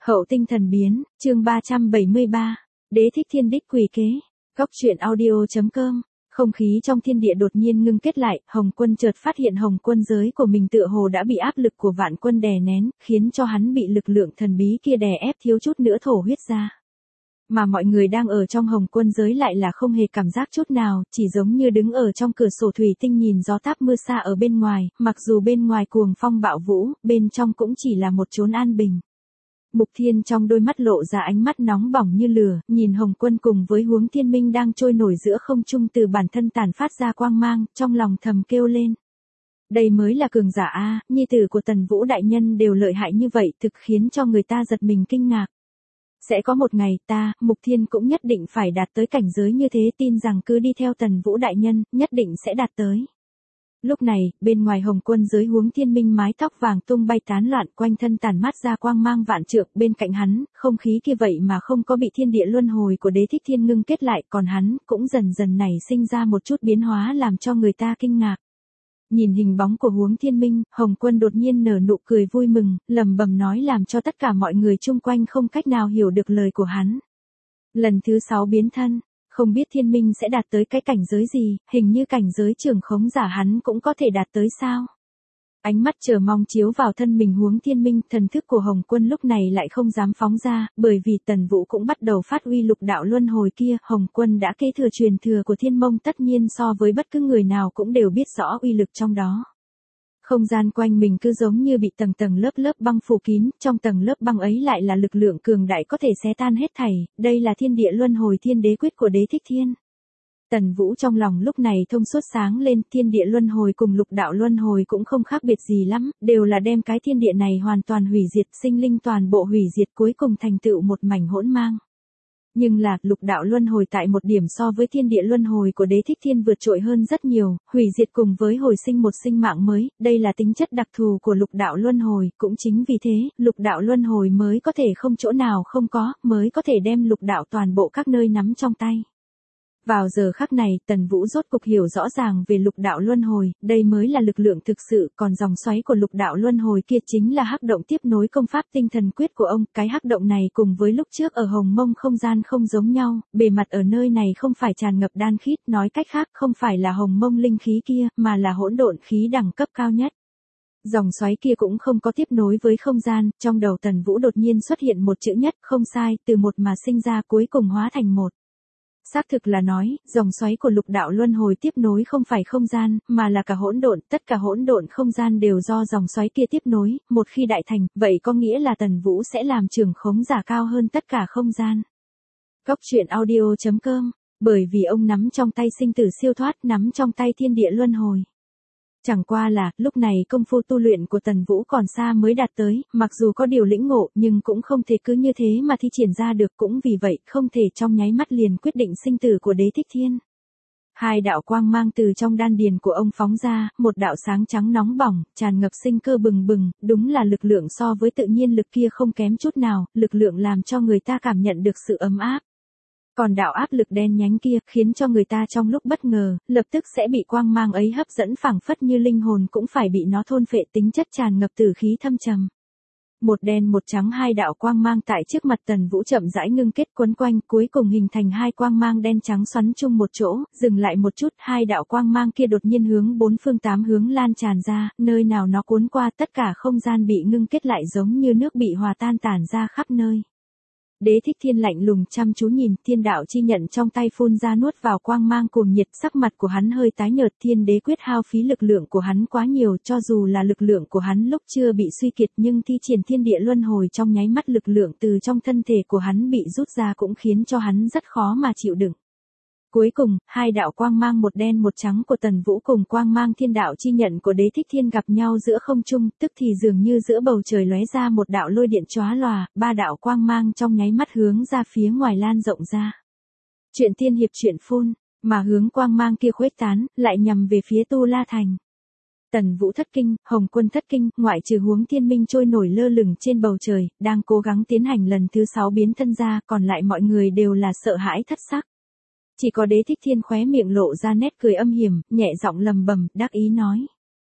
Hậu tinh thần biến, chương 373. Đế thích thiên đích quỷ kế. Góc truyện audio.com. Không khí trong thiên địa đột nhiên ngưng kết lại, Hồng Quân chợt phát hiện Hồng Quân giới của mình tựa hồ đã bị áp lực của vạn quân đè nén, khiến cho hắn bị lực lượng thần bí kia đè ép thiếu chút nữa thổ huyết ra. Mà mọi người đang ở trong Hồng Quân giới lại là không hề cảm giác chút nào, chỉ giống như đứng ở trong cửa sổ thủy tinh nhìn gió táp mưa xa ở bên ngoài, mặc dù bên ngoài cuồng phong bạo vũ, bên trong cũng chỉ là một chốn an bình. Mục Thiên trong đôi mắt lộ ra ánh mắt nóng bỏng như lửa, nhìn Hồng Quân cùng với Huống Thiên Minh đang trôi nổi giữa không trung từ bản thân tản phát ra quang mang, trong lòng thầm kêu lên. Đây mới là cường giả a, nhi tử của Tần Vũ đại nhân đều lợi hại như vậy, thực khiến cho người ta giật mình kinh ngạc. Sẽ có một ngày ta, Mục Thiên cũng nhất định phải đạt tới cảnh giới như thế, tin rằng cứ đi theo Tần Vũ đại nhân, nhất định sẽ đạt tới. Lúc này, bên ngoài Hồng Quân giới Huống Thiên Minh mái tóc vàng tung bay tán loạn, quanh thân tản mát ra quang mang vạn trượng, bên cạnh hắn, không khí kia vậy mà không có bị thiên địa luân hồi của Đế Thích Thiên ngưng kết lại, còn hắn cũng dần dần nảy sinh ra một chút biến hóa làm cho người ta kinh ngạc. Nhìn hình bóng của Huống Thiên Minh, Hồng Quân đột nhiên nở nụ cười vui mừng, lẩm bẩm nói làm cho tất cả mọi người chung quanh không cách nào hiểu được lời của hắn. Lần thứ 6 biến thân. Không biết Thiên Minh sẽ đạt tới cái cảnh giới gì, hình như cảnh giới trưởng khống giả hắn cũng có thể đạt tới sao? Ánh mắt chờ mong chiếu vào thân mình Huống Thiên Minh, thần thức của Hồng Quân lúc này lại không dám phóng ra, bởi vì Tần Vũ cũng bắt đầu phát uy lục đạo luân hồi kia, Hồng Quân đã kế thừa truyền thừa của Thiên Mông, tất nhiên so với bất cứ người nào cũng đều biết rõ uy lực trong đó. Không gian quanh mình cứ giống như bị tầng tầng lớp lớp băng phủ kín, trong tầng lớp băng ấy lại là lực lượng cường đại có thể xé tan hết thảy, đây là thiên địa luân hồi thiên đế quyết của Đế Thích Thiên. Tần Vũ trong lòng lúc này thông suốt sáng lên, thiên địa luân hồi cùng lục đạo luân hồi cũng không khác biệt gì lắm, đều là đem cái thiên địa này hoàn toàn hủy diệt, sinh linh toàn bộ hủy diệt, cuối cùng thành tựu một mảnh hỗn mang. Nhưng là, lục đạo luân hồi tại một điểm so với thiên địa luân hồi của Đế Thích Thiên vượt trội hơn rất nhiều, hủy diệt cùng với hồi sinh một sinh mạng mới, đây là tính chất đặc thù của lục đạo luân hồi, cũng chính vì thế, lục đạo luân hồi mới có thể không chỗ nào không có, mới có thể đem lục đạo toàn bộ các nơi nắm trong tay. Vào giờ khắc này, Tần Vũ rốt cục hiểu rõ ràng về lục đạo luân hồi, đây mới là lực lượng thực sự, còn dòng xoáy của lục đạo luân hồi kia chính là hắc động tiếp nối công pháp tinh thần quyết của ông, cái hắc động này cùng với lúc trước ở Hồng Mông không gian không giống nhau, bề mặt ở nơi này không phải tràn ngập đan khít, nói cách khác không phải là Hồng Mông linh khí kia, mà là hỗn độn khí đẳng cấp cao nhất. Dòng xoáy kia cũng không có tiếp nối với không gian, trong đầu Tần Vũ đột nhiên xuất hiện một chữ nhất, không sai, từ một mà sinh ra cuối cùng hóa thành một. Xác thực là nói, dòng xoáy của lục đạo luân hồi tiếp nối không phải không gian, mà là cả hỗn độn, tất cả hỗn độn không gian đều do dòng xoáy kia tiếp nối, một khi đại thành, vậy có nghĩa là Tần Vũ sẽ làm trưởng khống giả cao hơn tất cả không gian. Góc truyện audio.com, bởi vì ông nắm trong tay sinh tử siêu thoát, nắm trong tay thiên địa luân hồi. Chẳng qua là, lúc này công phu tu luyện của Tần Vũ còn xa mới đạt tới, mặc dù có điều lĩnh ngộ, nhưng cũng không thể cứ như thế mà thi triển ra được, cũng vì vậy, không thể trong nháy mắt liền quyết định sinh tử của Đế Thích Thiên. Hai đạo quang mang từ trong đan điền của ông phóng ra, một đạo sáng trắng nóng bỏng, tràn ngập sinh cơ bừng bừng, đúng là lực lượng so với tự nhiên lực kia không kém chút nào, lực lượng làm cho người ta cảm nhận được sự ấm áp. Còn đạo áp lực đen nhánh kia, khiến cho người ta trong lúc bất ngờ, lập tức sẽ bị quang mang ấy hấp dẫn, phảng phất như linh hồn cũng phải bị nó thôn phệ, tính chất tràn ngập tử khí thâm trầm. Một đen một trắng, hai đạo quang mang tại trước mặt Tần Vũ chậm rãi ngưng kết quấn quanh, cuối cùng hình thành hai quang mang đen trắng xoắn chung một chỗ, dừng lại một chút, hai đạo quang mang kia đột nhiên hướng bốn phương tám hướng lan tràn ra, nơi nào nó cuốn qua tất cả không gian bị ngưng kết lại giống như nước bị hòa tan tản ra khắp nơi. Đế Thích Thiên lạnh lùng chăm chú nhìn, thiên đạo chi nhận trong tay phun ra nuốt vào quang mang cuồng nhiệt, sắc mặt của hắn hơi tái nhợt, thiên đế quyết hao phí lực lượng của hắn quá nhiều, cho dù là lực lượng của hắn lúc chưa bị suy kiệt nhưng thi triển thiên địa luân hồi trong nháy mắt lực lượng từ trong thân thể của hắn bị rút ra cũng khiến cho hắn rất khó mà chịu đựng. Cuối cùng, hai đạo quang mang một đen một trắng của Tần Vũ cùng quang mang thiên đạo chi nhận của Đế Thích Thiên gặp nhau giữa không trung, tức thì dường như giữa bầu trời lóe ra một đạo lôi điện chóa lòa, ba đạo quang mang trong nháy mắt hướng ra phía ngoài lan rộng ra. Chuyện tiên hiệp chuyện phun, mà hướng quang mang kia khuếch tán, lại nhằm về phía Tu La Thành. Tần Vũ thất kinh, Hồng Quân thất kinh, ngoại trừ Huống Thiên Minh trôi nổi lơ lửng trên bầu trời, đang cố gắng tiến hành lần thứ 6 biến thân ra, còn lại mọi người đều là sợ hãi thất sắc. Chỉ có Đế Thích Thiên khóe miệng lộ ra nét cười âm hiểm, nhẹ giọng lầm bầm, đắc ý nói.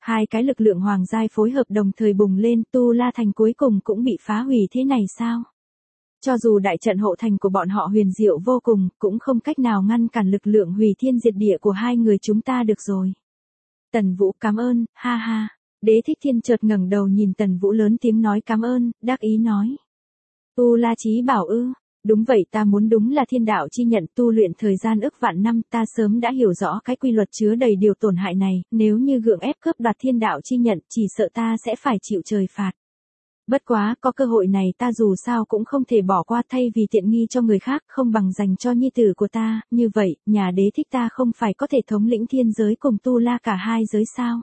Hai cái lực lượng hoàng giai phối hợp đồng thời bùng lên, Tu La Thành cuối cùng cũng bị phá hủy thế này sao? Cho dù đại trận hộ thành của bọn họ huyền diệu vô cùng, cũng không cách nào ngăn cản lực lượng hủy thiên diệt địa của hai người chúng ta được rồi. Tần Vũ cảm ơn, ha ha. Đế Thích Thiên chợt ngẩng đầu nhìn Tần Vũ lớn tiếng nói cảm ơn, đắc ý nói. Tu La Chí bảo ư, đúng vậy ta muốn đúng là thiên đạo chi nhận tu luyện thời gian ức vạn năm ta sớm đã hiểu rõ cái quy luật chứa đầy điều tổn hại này, nếu như gượng ép cướp đoạt thiên đạo chi nhận chỉ sợ ta sẽ phải chịu trời phạt. Bất quá, có cơ hội này ta dù sao cũng không thể bỏ qua thay vì tiện nghi cho người khác không bằng dành cho nhi tử của ta, như vậy, nhà Đế Thích ta không phải có thể thống lĩnh thiên giới cùng Tu La cả hai giới sao?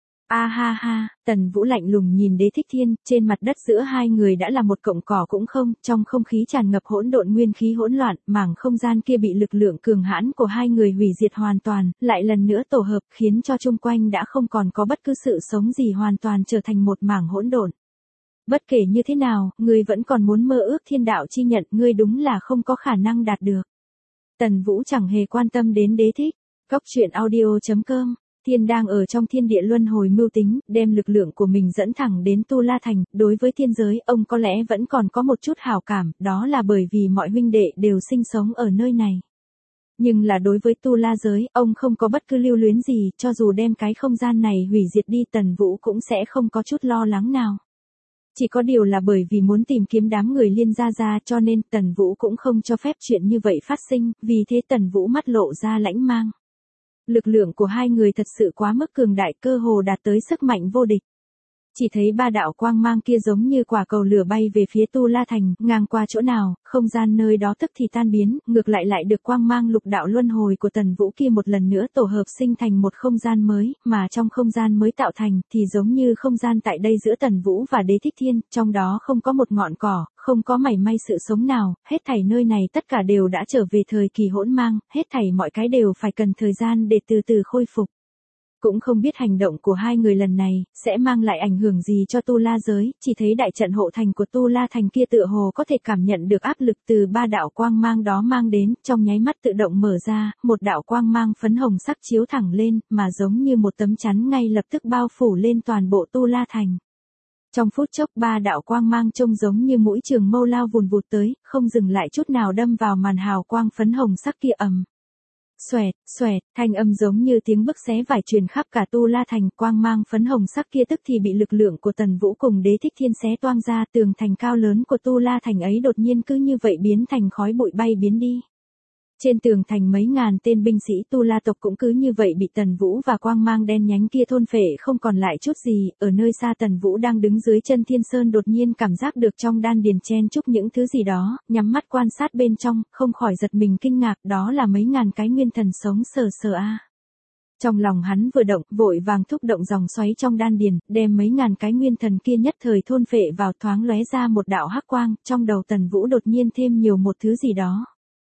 A ha ha, Tần Vũ lạnh lùng nhìn Đế Thích Thiên, trên mặt đất giữa hai người đã là một cọng cỏ cũng không, trong không khí tràn ngập hỗn độn nguyên khí hỗn loạn, mảng không gian kia bị lực lượng cường hãn của hai người hủy diệt hoàn toàn, lại lần nữa tổ hợp khiến cho chung quanh đã không còn có bất cứ sự sống gì hoàn toàn trở thành một mảng hỗn độn. Bất kể như thế nào, ngươi vẫn còn muốn mơ ước thiên đạo chi nhận, ngươi đúng là không có khả năng đạt được. Tần Vũ chẳng hề quan tâm đến Đế Thích. Góc truyện audio.com Thiên đang ở trong thiên địa luân hồi mưu tính, đem lực lượng của mình dẫn thẳng đến Tu La Thành, đối với thiên giới, ông có lẽ vẫn còn có một chút hảo cảm, đó là bởi vì mọi huynh đệ đều sinh sống ở nơi này. Nhưng là đối với Tu La giới, ông không có bất cứ lưu luyến gì, cho dù đem cái không gian này hủy diệt đi Tần Vũ cũng sẽ không có chút lo lắng nào. Chỉ có điều là bởi vì muốn tìm kiếm đám người Liên gia ra cho nên Tần Vũ cũng không cho phép chuyện như vậy phát sinh, vì thế Tần Vũ mắt lộ ra lãnh mang. Lực lượng của hai người thật sự quá mức cường đại, cơ hồ đạt tới sức mạnh vô địch. Chỉ thấy ba đạo quang mang kia giống như quả cầu lửa bay về phía Tu La Thành, ngang qua chỗ nào, không gian nơi đó tức thì tan biến, ngược lại được quang mang lục đạo luân hồi của Tần Vũ kia một lần nữa tổ hợp sinh thành một không gian mới, mà trong không gian mới tạo thành, thì giống như không gian tại đây giữa Tần Vũ và Đế Thích Thiên, trong đó không có một ngọn cỏ, không có mảy may sự sống nào, hết thảy nơi này tất cả đều đã trở về thời kỳ hỗn mang, hết thảy mọi cái đều phải cần thời gian để từ từ khôi phục. Cũng không biết hành động của hai người lần này, sẽ mang lại ảnh hưởng gì cho Tu La giới, chỉ thấy đại trận hộ thành của Tu La thành kia tựa hồ có thể cảm nhận được áp lực từ ba đạo quang mang đó mang đến, trong nháy mắt tự động mở ra, một đạo quang mang phấn hồng sắc chiếu thẳng lên, mà giống như một tấm chắn ngay lập tức bao phủ lên toàn bộ Tu La thành. Trong phút chốc ba đạo quang mang trông giống như mũi trường mâu lao vùn vụt tới, không dừng lại chút nào đâm vào màn hào quang phấn hồng sắc kia ầm. Xoẹt, xoẹt, thanh âm giống như tiếng bức xé vải truyền khắp cả Tu La thành, quang mang phấn hồng sắc kia tức thì bị lực lượng của Tần Vũ cùng Đế Thích Thiên xé toang ra, tường thành cao lớn của Tu La thành ấy đột nhiên cứ như vậy biến thành khói bụi bay biến đi. Trên tường thành mấy ngàn tên binh sĩ Tu La tộc cũng cứ như vậy bị Tần Vũ và quang mang đen nhánh kia thôn phệ không còn lại chút gì, ở nơi xa Tần Vũ đang đứng dưới chân Thiên Sơn đột nhiên cảm giác được trong đan điền chen chúc những thứ gì đó, nhắm mắt quan sát bên trong, không khỏi giật mình kinh ngạc, đó là mấy ngàn cái nguyên thần sống sờ sờ a. Trong lòng hắn vừa động, vội vàng thúc động dòng xoáy trong đan điền, đem mấy ngàn cái nguyên thần kia nhất thời thôn phệ vào, thoáng lóe ra một đạo hắc quang, trong đầu Tần Vũ đột nhiên thêm nhiều một thứ gì đó.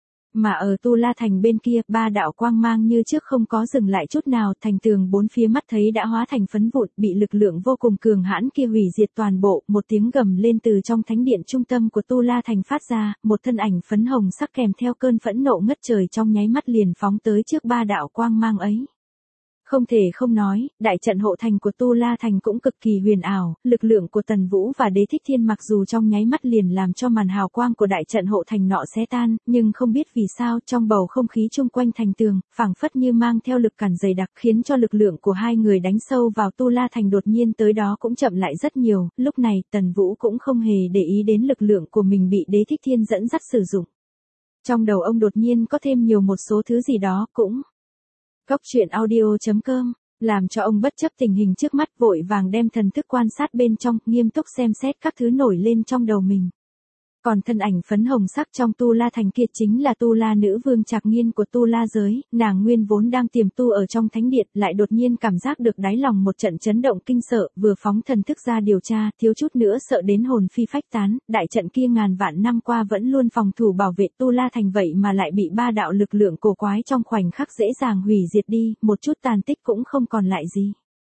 Mà ở Tu La thành bên kia, ba đạo quang mang như trước không có dừng lại chút nào, thành tường bốn phía mắt thấy đã hóa thành phấn vụn, bị lực lượng vô cùng cường hãn kia hủy diệt toàn bộ, một tiếng gầm lên từ trong thánh điện trung tâm của Tu La thành phát ra, một thân ảnh phấn hồng sắc kèm theo cơn phẫn nộ ngất trời trong nháy mắt liền phóng tới trước ba đạo quang mang ấy. Không thể không nói, đại trận hộ thành của Tu La thành cũng cực kỳ huyền ảo, lực lượng của Tần Vũ và Đế Thích Thiên mặc dù trong nháy mắt liền làm cho màn hào quang của đại trận hộ thành nọ xé tan, nhưng không biết vì sao trong bầu không khí chung quanh thành tường, phảng phất như mang theo lực cản dày đặc khiến cho lực lượng của hai người đánh sâu vào Tu La thành đột nhiên tới đó cũng chậm lại rất nhiều, lúc này Tần Vũ cũng không hề để ý đến lực lượng của mình bị Đế Thích Thiên dẫn dắt sử dụng. Trong đầu ông đột nhiên có thêm nhiều một số thứ gì đó cũng. Góc truyện audio.com, làm cho ông bất chấp tình hình trước mắt vội vàng đem thần thức quan sát bên trong, nghiêm túc xem xét các thứ nổi lên trong đầu mình. Còn thân ảnh phấn hồng sắc trong Tu La thành kia chính là Tu La nữ vương Trạc Nghiên của Tu La giới, nàng nguyên vốn đang tiềm tu ở trong thánh điện, lại đột nhiên cảm giác được đáy lòng một trận chấn động kinh sợ, vừa phóng thần thức ra điều tra, thiếu chút nữa sợ đến hồn phi phách tán, đại trận kia ngàn vạn năm qua vẫn luôn phòng thủ bảo vệ Tu La thành vậy mà lại bị ba đạo lực lượng cổ quái trong khoảnh khắc dễ dàng hủy diệt đi, một chút tàn tích cũng không còn lại gì.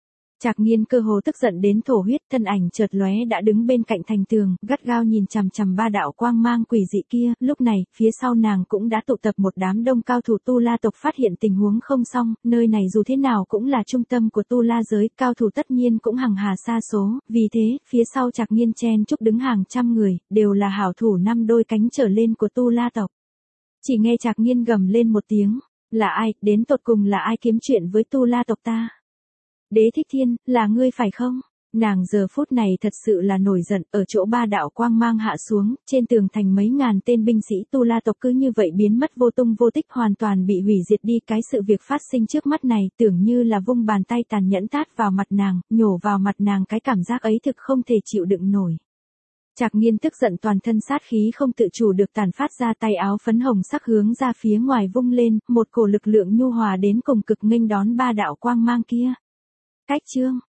Trạc Nghiên cơ hồ tức giận đến thổ huyết, thân ảnh chợt lóe đã đứng bên cạnh thành tường, gắt gao nhìn chằm chằm ba đạo quang mang quỷ dị kia, lúc này, phía sau nàng cũng đã tụ tập một đám đông cao thủ Tu La tộc phát hiện tình huống không xong, nơi này dù thế nào cũng là trung tâm của Tu La giới, cao thủ tất nhiên cũng hằng hà sa số, vì thế, phía sau Trạc Nghiên chen chúc đứng hàng trăm người, đều là hảo thủ 5 đôi cánh trở lên của Tu La tộc. Chỉ nghe Trạc Nghiên gầm lên một tiếng, là ai, đến tột cùng là ai kiếm chuyện với Tu La tộc ta? Đế Thích Thiên, là ngươi phải không? Nàng giờ phút này thật sự là nổi giận, ở chỗ ba đạo quang mang hạ xuống, trên tường thành mấy ngàn tên binh sĩ Tu La tộc cứ như vậy biến mất vô tung vô tích, hoàn toàn bị hủy diệt đi. Cái sự việc phát sinh trước mắt này tưởng như là vung bàn tay tàn nhẫn tát vào mặt nàng, nhổ vào mặt nàng, cái cảm giác ấy thực không thể chịu đựng nổi. Trạc Nghiên tức giận toàn thân sát khí không tự chủ được tàn phát ra, tay áo phấn hồng sắc hướng ra phía ngoài vung lên, một cổ lực lượng nhu hòa đến cùng cực nghênh đón ba đạo quang mang kia. Cách chương